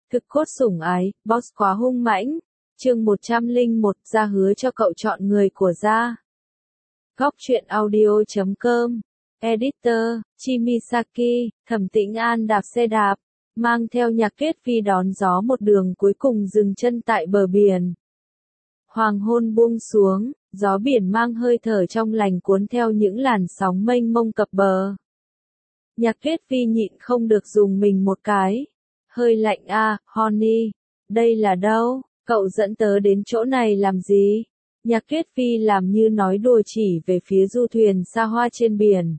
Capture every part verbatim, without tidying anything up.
Thực cốt sủng ái, boss quá hung mãnh. Chương một trăm lẻ một, Gia hứa cho cậu chọn người của Gia. Góc truyện audio chấm com. Editor, Chimisaki, Thẩm Tĩnh An đạp xe đạp, mang theo Nhạc Tuyết Phi đón gió một đường cuối cùng dừng chân tại bờ biển. Hoàng hôn buông xuống, gió biển mang hơi thở trong lành cuốn theo những làn sóng mênh mông cập bờ. Nhạc Tuyết Phi nhịn không được dùng mình một cái. Hơi lạnh à, Honey. Đây là đâu? Cậu dẫn tớ đến chỗ này làm gì? Nhạc Tuyết Phi làm như nói đùa chỉ về phía du thuyền xa hoa trên biển.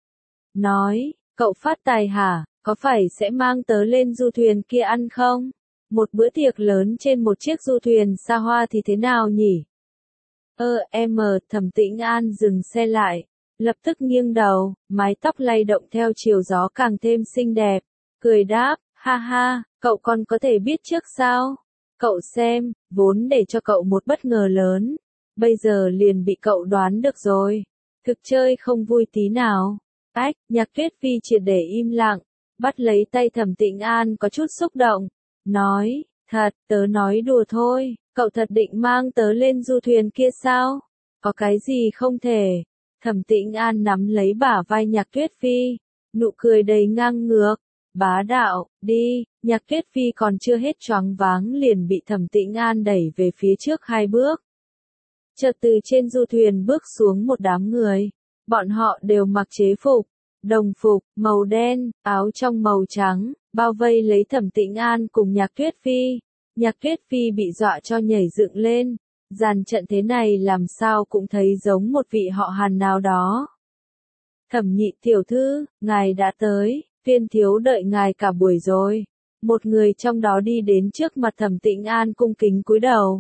Nói, cậu phát tài hả? Có phải sẽ mang tớ lên du thuyền kia ăn không? Một bữa tiệc lớn trên một chiếc du thuyền xa hoa thì thế nào nhỉ? Ơ, em mờ, Thẩm Tĩnh An dừng xe lại. Lập tức nghiêng đầu, mái tóc lay động theo chiều gió càng thêm xinh đẹp. Cười đáp, ha ha, cậu còn có thể biết trước sao? Cậu xem, vốn để cho cậu một bất ngờ lớn. Bây giờ liền bị cậu đoán được rồi. Thực chơi không vui tí nào. Ách, Nhạc Tuyết Phi triệt để im lặng. Bắt lấy tay Thẩm Tĩnh An có chút xúc động. Nói, thật, tớ nói đùa thôi. Cậu thật định mang tớ lên du thuyền kia sao? Có cái gì không thể? Thẩm Tĩnh An nắm lấy bả vai Nhạc Tuyết Phi. Nụ cười đầy ngang ngược. Bá đạo, đi. Nhạc Tuyết Phi còn chưa hết choáng váng liền bị Thẩm Tĩnh An đẩy về phía trước hai bước. Chợt từ trên du thuyền bước xuống một đám người. Bọn họ đều mặc chế phục, đồng phục, màu đen, áo trong màu trắng, bao vây lấy Thẩm Tĩnh An cùng Nhạc Tuyết Phi. Nhạc Tuyết Phi bị dọa cho nhảy dựng lên. Dàn trận thế này làm sao cũng thấy giống một vị họ Hàn nào đó. Thẩm Nhị tiểu thư, ngài đã tới, Tuyên thiếu đợi ngài cả buổi rồi. Một người trong đó đi đến trước mặt Thẩm Tĩnh An cung kính cúi đầu.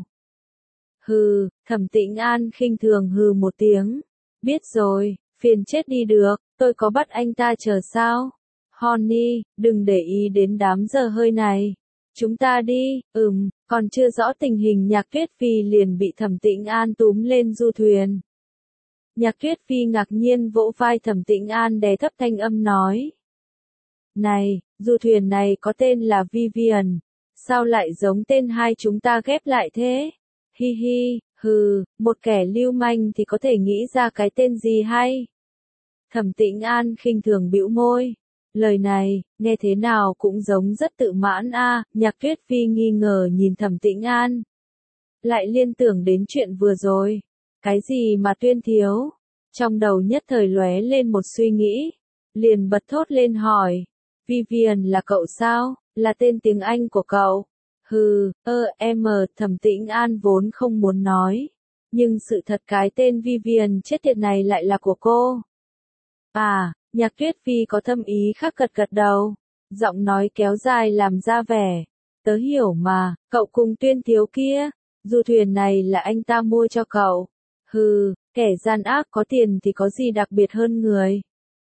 Hừ, Thẩm Tĩnh An khinh thường hừ một tiếng. Biết rồi, phiền chết đi được, tôi có bắt anh ta chờ sao? Honey, đừng để ý đến đám giờ hơi này. Chúng ta đi, ừm, còn chưa rõ tình hình Nhạc Tuyết Phi liền bị Thẩm Tĩnh An túm lên du thuyền. Nhạc Tuyết Phi ngạc nhiên vỗ vai Thẩm Tĩnh An đè thấp thanh âm nói. Này, du thuyền này có tên là Vivian, sao lại giống tên hai chúng ta ghép lại thế? Hi hi, hừ, một kẻ lưu manh thì có thể nghĩ ra cái tên gì hay? Thẩm Tĩnh An khinh thường bĩu môi. Lời này, nghe thế nào cũng giống rất tự mãn a. À. Nhạc Tuyết Phi nghi ngờ nhìn Thẩm Tĩnh An. Lại liên tưởng đến chuyện vừa rồi. Cái gì mà Tuyên thiếu? Trong đầu nhất thời lóe lên một suy nghĩ. Liền bật thốt lên hỏi. Vivian là cậu sao? Là tên tiếng Anh của cậu? Hừ, ơ, em, Thẩm Tĩnh An vốn không muốn nói. Nhưng sự thật cái tên Vivian chết tiệt này lại là của cô. À, Nhạc Tuyết Phi có thâm ý khác gật gật đầu. Giọng nói kéo dài làm ra vẻ. Tớ hiểu mà, cậu cùng Tuyên thiếu kia. Du thuyền này là anh ta mua cho cậu. Hừ, kẻ gian ác có tiền thì có gì đặc biệt hơn người.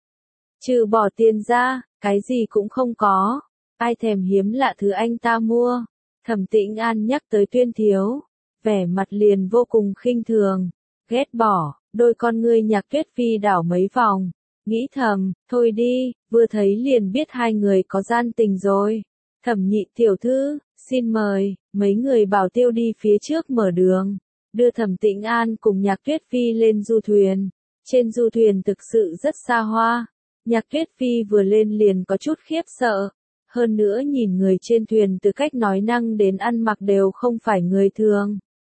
Trừ bỏ tiền ra, cái gì cũng không có. Ai thèm hiếm lạ thứ anh ta mua. Thẩm Tĩnh An nhắc tới Tuyên thiếu. Vẻ mặt liền vô cùng khinh thường. Ghét bỏ, đôi con ngươi Nhạc Tuyết Phi đảo mấy vòng. Nghĩ thầm, thôi đi, vừa thấy liền biết hai người có gian tình rồi. Thẩm Nhị tiểu thư, xin mời, mấy người bảo tiêu đi phía trước mở đường. Đưa Thẩm Tĩnh An cùng Nhạc Tuyết Phi lên du thuyền. Trên du thuyền thực sự rất xa hoa. Nhạc Tuyết Phi vừa lên liền có chút khiếp sợ. Hơn nữa nhìn người trên thuyền từ cách nói năng đến ăn mặc đều không phải người thường.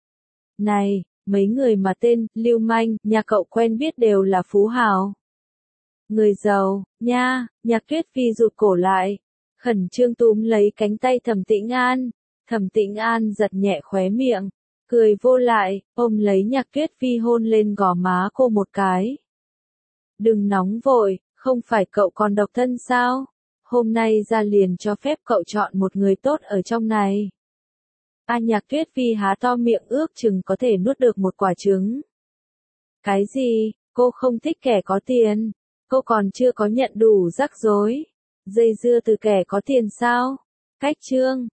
Này, mấy người mà tên, lưu manh, nhà cậu quen biết đều là phú hào. Người giàu, nha, Nhạc Tuyết Phi rụt cổ lại. Khẩn trương túm lấy cánh tay Thẩm Tĩnh An. Thẩm Tĩnh An giật nhẹ khóe miệng. Cười vô lại, ôm lấy Nhạc Tuyết Phi hôn lên gò má cô một cái. Đừng nóng vội, không phải cậu còn độc thân sao? Hôm nay ra liền cho phép cậu chọn một người tốt ở trong này. A Nhạc Tuyết Phi há to miệng ước chừng có thể nuốt được một quả trứng. Cái gì, cô không thích kẻ có tiền? Cô còn chưa có nhận đủ rắc rối. Dây dưa từ kẻ có tiền sao? Cách chương.